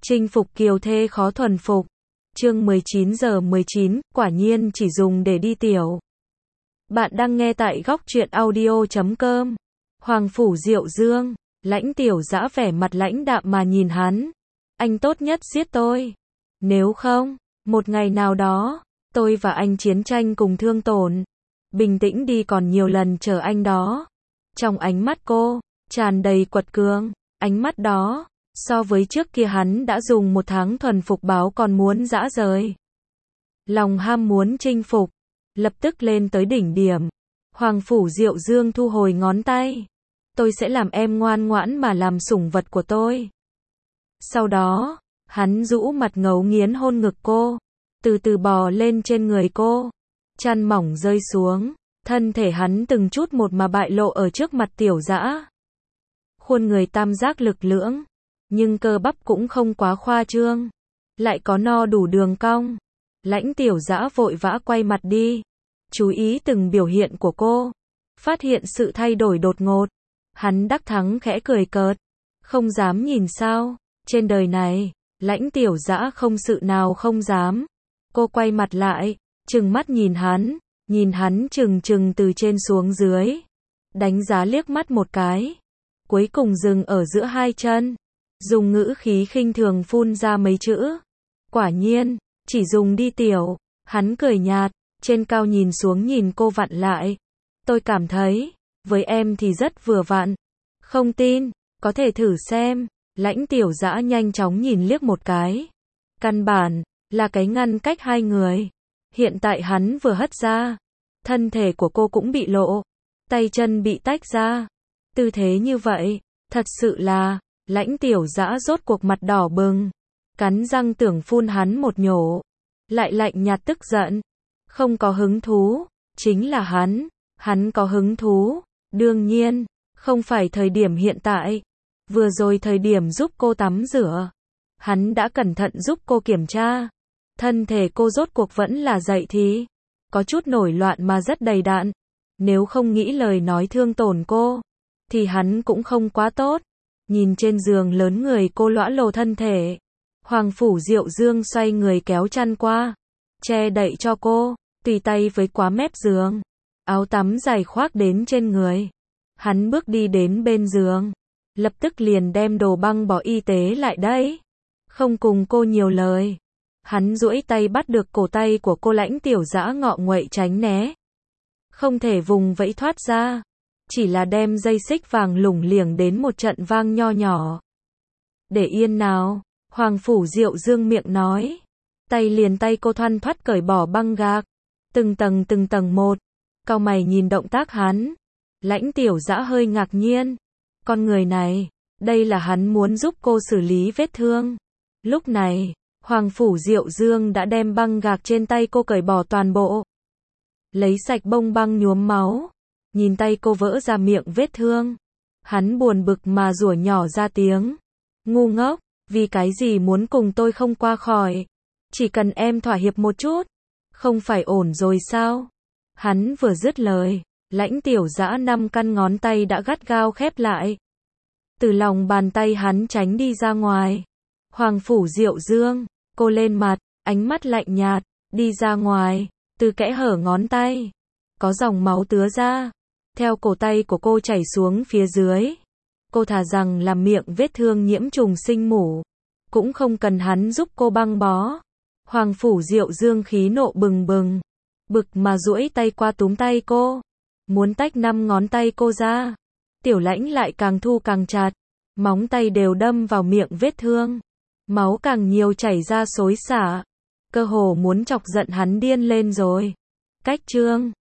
Chinh phục kiều thê khó thuần phục. Chương 19 giờ 19, quả nhiên chỉ dùng để đi tiểu. Bạn đang nghe tại góc truyện audio.com. Hoàng phủ Diệu Dương, Lãnh Tiểu Dã vẻ mặt lãnh đạm mà nhìn hắn. Anh tốt nhất giết tôi. Nếu không, một ngày nào đó, tôi và anh chiến tranh cùng thương tổn. Bình tĩnh đi, còn nhiều lần chờ anh đó. Trong ánh mắt cô, tràn đầy quật cường. Ánh mắt đó, so với trước kia hắn đã dùng 1 tháng thuần phục báo còn muốn dã rời. Lòng ham muốn chinh phục, lập tức lên tới đỉnh điểm. Hoàng phủ Diệu Dương thu hồi ngón tay. Tôi sẽ làm em ngoan ngoãn mà làm sủng vật của tôi. Sau đó, hắn rũ mặt ngấu nghiến hôn ngực cô, từ từ bò lên trên người cô. Chăn mỏng rơi xuống, thân thể hắn từng chút một mà bại lộ ở trước mặt Tiểu Dã. Khuôn người tam giác lực lưỡng, nhưng cơ bắp cũng không quá khoa trương, lại có no đủ đường cong. Lãnh Tiểu Dã vội vã quay mặt đi, chú ý từng biểu hiện của cô, phát hiện sự thay đổi đột ngột. Hắn đắc thắng khẽ cười cợt, không dám nhìn sao, trên đời này, Lãnh Tiểu Dã không sự nào không dám. Cô quay mặt lại, trừng mắt nhìn hắn trừng trừng từ trên xuống dưới, đánh giá liếc mắt một cái, cuối cùng dừng ở giữa hai chân, dùng ngữ khí khinh thường phun ra mấy chữ. Quả nhiên, chỉ dùng đi tiểu. Hắn cười nhạt, trên cao nhìn xuống nhìn cô vặn lại. Tôi cảm thấy, với em thì rất vừa vặn. Không tin, có thể thử xem. Lãnh Tiểu Dã nhanh chóng nhìn liếc một cái. Căn bản, là cái ngăn cách hai người. Hiện tại hắn vừa hất ra, thân thể của cô cũng bị lộ, tay chân bị tách ra. Tư thế như vậy, thật sự là, Lãnh Tiểu Dã rốt cuộc mặt đỏ bừng, cắn răng tưởng phun hắn một nhổ, lại lạnh nhạt tức giận. Không có hứng thú, chính là hắn có hứng thú, đương nhiên, không phải thời điểm hiện tại. Vừa rồi thời điểm giúp cô tắm rửa, hắn đã cẩn thận giúp cô kiểm tra. Thân thể cô rốt cuộc vẫn là dậy thì, có chút nổi loạn mà rất đầy đặn. Nếu không nghĩ lời nói thương tổn cô, thì hắn cũng không quá tốt. Nhìn trên giường lớn người cô lõa lồ thân thể, Hoàng phủ Diệu Dương xoay người kéo chăn qua, che đậy cho cô, tùy tay với quá mép giường, áo tắm dài khoác đến trên người. Hắn bước đi đến bên giường, lập tức liền đem đồ băng bó y tế lại đây, không cùng cô nhiều lời. Hắn duỗi tay bắt được cổ tay của cô. Lãnh Tiểu Dã ngọ nguậy tránh né, không thể vùng vẫy thoát ra, chỉ là đem dây xích vàng lủng liềng đến một trận vang nho nhỏ. Để yên nào, Hoàng phủ Diệu Dương miệng nói. Tay cô thoăn thoắt cởi bỏ băng gạc, từng tầng một. Cau mày nhìn động tác hắn. Lãnh Tiểu Dã hơi ngạc nhiên. Con người này, đây là hắn muốn giúp cô xử lý vết thương. Lúc này, Hoàng phủ Diệu Dương đã đem băng gạc trên tay cô cởi bỏ toàn bộ, lấy sạch bông băng nhuốm máu. Nhìn tay cô vỡ ra miệng vết thương, hắn buồn bực mà rủa nhỏ ra tiếng. Ngu ngốc, vì cái gì muốn cùng tôi không qua khỏi? Chỉ cần em thỏa hiệp một chút, không phải ổn rồi sao? Hắn vừa dứt lời, Lãnh Tiểu Dã 5 căn ngón tay đã gắt gao khép lại, từ lòng bàn tay hắn tránh đi ra ngoài. Hoàng phủ Diệu Dương, cô lên mặt, ánh mắt lạnh nhạt, đi ra ngoài, từ kẽ hở ngón tay, có dòng máu tứa ra, theo cổ tay của cô chảy xuống phía dưới. Cô thà rằng làm miệng vết thương nhiễm trùng sinh mủ, cũng không cần hắn giúp cô băng bó. Hoàng phủ Diệu Dương khí nộ bừng bừng, bực mà duỗi tay qua túm tay cô, muốn tách 5 ngón tay cô ra. Tiểu Lãnh lại càng thu càng chặt, móng tay đều đâm vào miệng vết thương, máu càng nhiều chảy ra xối xả, cơ hồ muốn chọc giận hắn điên lên rồi. Cách chương